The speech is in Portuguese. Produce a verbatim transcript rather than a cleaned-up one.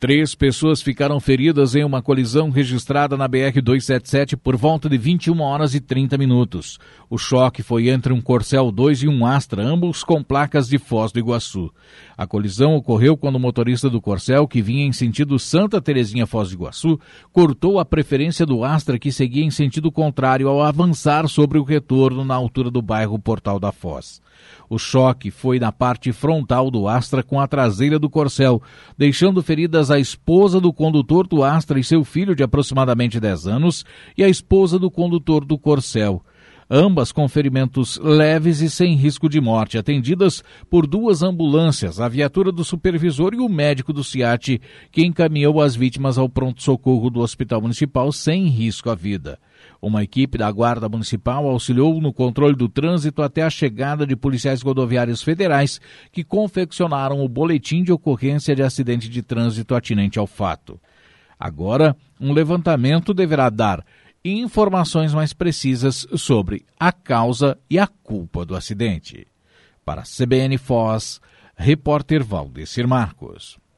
Três pessoas ficaram feridas em uma colisão registrada na B R duzentos e setenta e sete por volta de vinte e uma horas e trinta minutos. O choque foi entre um Corcel dois e um Astra, ambos com placas de Foz do Iguaçu. A colisão ocorreu quando o motorista do Corcel, que vinha em sentido Santa Terezinha Foz do Iguaçu, cortou a preferência do Astra, que seguia em sentido contrário ao avançar sobre o retorno na altura do bairro Portal da Foz. O choque foi na parte frontal do Astra com a traseira do Corcel, deixando feridas a esposa do condutor do Astra e seu filho de aproximadamente dez anos e a esposa do condutor do Corcel. Ambas com ferimentos leves e sem risco de morte, atendidas por duas ambulâncias, a viatura do supervisor e o médico do SIAT, que encaminhou as vítimas ao pronto-socorro do Hospital Municipal sem risco à vida. Uma equipe da Guarda Municipal auxiliou no controle do trânsito até a chegada de policiais rodoviários federais que confeccionaram o boletim de ocorrência de acidente de trânsito atinente ao fato. Agora, um levantamento deverá dar informações mais precisas sobre a causa e a culpa do acidente. Para a C B N Foz, repórter Valdecir Marcos.